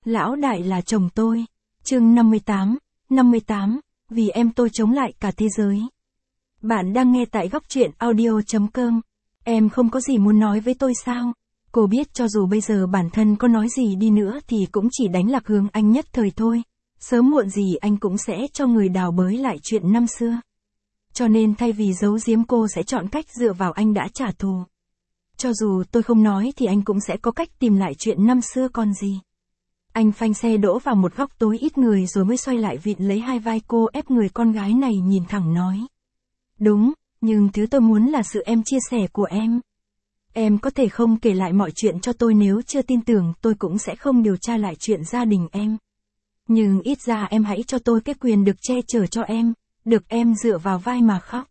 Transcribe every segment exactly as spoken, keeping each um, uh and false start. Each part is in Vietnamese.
Lão đại là chồng tôi. Chương năm mươi tám, năm mươi tám, vì em tôi chống lại cả thế giới. Bạn đang nghe tại góc truyện audio chấm com. Em không có gì muốn nói với tôi sao? Cô biết cho dù bây giờ bản thân có nói gì đi nữa thì cũng chỉ đánh lạc hướng anh nhất thời thôi. Sớm muộn gì anh cũng sẽ cho người đào bới lại chuyện năm xưa. Cho nên thay vì giấu giếm cô sẽ chọn cách dựa vào anh đã trả thù. Cho dù tôi không nói thì anh cũng sẽ có cách tìm lại chuyện năm xưa còn gì. Anh phanh xe đỗ vào một góc tối ít người rồi mới xoay lại vịn lấy hai vai cô ép người con gái này nhìn thẳng nói. Đúng, nhưng thứ tôi muốn là sự em chia sẻ của em. Em có thể không kể lại mọi chuyện cho tôi, nếu chưa tin tưởng tôi cũng sẽ không điều tra lại chuyện gia đình em. Nhưng ít ra em hãy cho tôi cái quyền được che chở cho em, được em dựa vào vai mà khóc.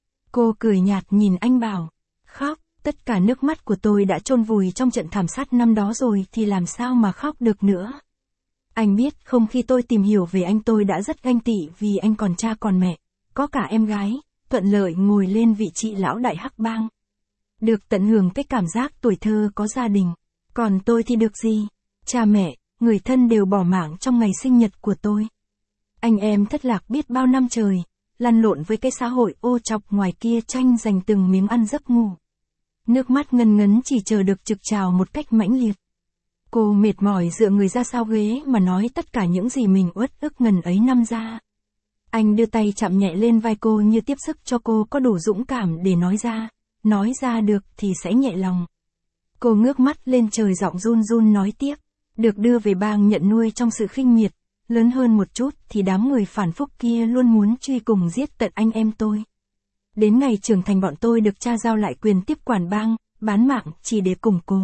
Cô cười nhạt nhìn anh bảo, khóc, tất cả nước mắt của tôi đã chôn vùi trong trận thảm sát năm đó rồi thì làm sao mà khóc được nữa. Anh biết không, khi tôi tìm hiểu về anh tôi đã rất ganh tị vì anh còn cha còn mẹ, có cả em gái, thuận lợi ngồi lên vị trí lão đại hắc bang. Được tận hưởng cái cảm giác tuổi thơ có gia đình. Còn tôi thì được gì? Cha mẹ, người thân đều bỏ mạng trong ngày sinh nhật của tôi. Anh em thất lạc biết bao năm trời, lăn lộn với cái xã hội ô trọc ngoài kia tranh giành từng miếng ăn giấc ngủ. Nước mắt ngân ngấn chỉ chờ được trực trào một cách mãnh liệt. Cô mệt mỏi dựa người ra sau ghế mà nói tất cả những gì mình uất ức ngần ấy năm ra. Anh đưa tay chạm nhẹ lên vai cô như tiếp sức cho cô có đủ dũng cảm để nói ra. Nói ra được thì sẽ nhẹ lòng. Cô ngước mắt lên trời giọng run run nói tiếp. Được đưa về bang nhận nuôi trong sự khinh miệt. Lớn hơn một chút thì đám người phản phúc kia luôn muốn truy cùng giết tận anh em tôi. Đến ngày trưởng thành bọn tôi được cha giao lại quyền tiếp quản bang, bán mạng chỉ để củng cố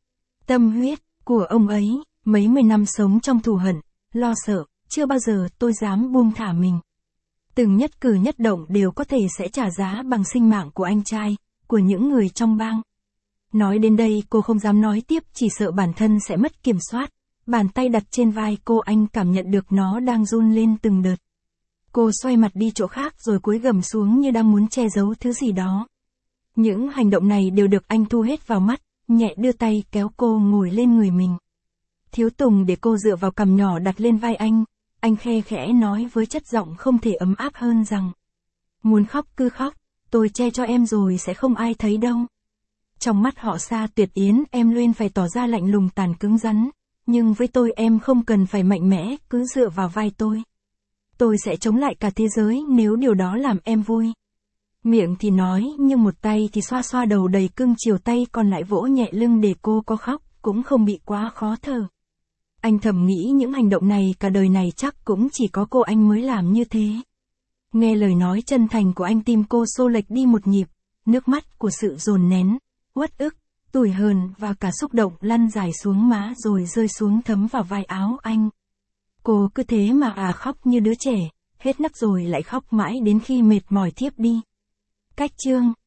tâm huyết của ông ấy. Mấy mươi năm sống trong thù hận, lo sợ, chưa bao giờ tôi dám buông thả mình. Từng nhất cử nhất động đều có thể sẽ trả giá bằng sinh mạng của anh trai, của những người trong bang. Nói đến đây cô không dám nói tiếp, chỉ sợ bản thân sẽ mất kiểm soát. Bàn tay đặt trên vai cô, anh cảm nhận được nó đang run lên từng đợt. Cô xoay mặt đi chỗ khác rồi cúi gằm xuống như đang muốn che giấu thứ gì đó. Những hành động này đều được anh thu hết vào mắt, nhẹ đưa tay kéo cô ngồi lên người mình. Thiếu Tùng để cô dựa vào cằm nhỏ đặt lên vai anh, anh khe khẽ nói với chất giọng không thể ấm áp hơn rằng. Muốn khóc cứ khóc, tôi che cho em rồi sẽ không ai thấy đâu. Trong mắt họ Sa Tuyệt Yến em luôn phải tỏ ra lạnh lùng tàn cứng rắn, nhưng với tôi em không cần phải mạnh mẽ, cứ dựa vào vai tôi. Tôi sẽ chống lại cả thế giới nếu điều đó làm em vui. Miệng thì nói nhưng một tay thì xoa xoa đầu đầy cưng chiều, tay còn lại vỗ nhẹ lưng để cô có khóc, cũng không bị quá khó thở. Anh thầm nghĩ những hành động này cả đời này chắc cũng chỉ có cô anh mới làm như thế. Nghe lời nói chân thành của anh, tim cô xô lệch đi một nhịp, nước mắt của sự dồn nén, uất ức, tủi hờn và cả xúc động lăn dài xuống má rồi rơi xuống thấm vào vai áo anh. Cô cứ thế mà à khóc như đứa trẻ, hết nấc rồi lại khóc mãi đến khi mệt mỏi thiếp đi. Cách chương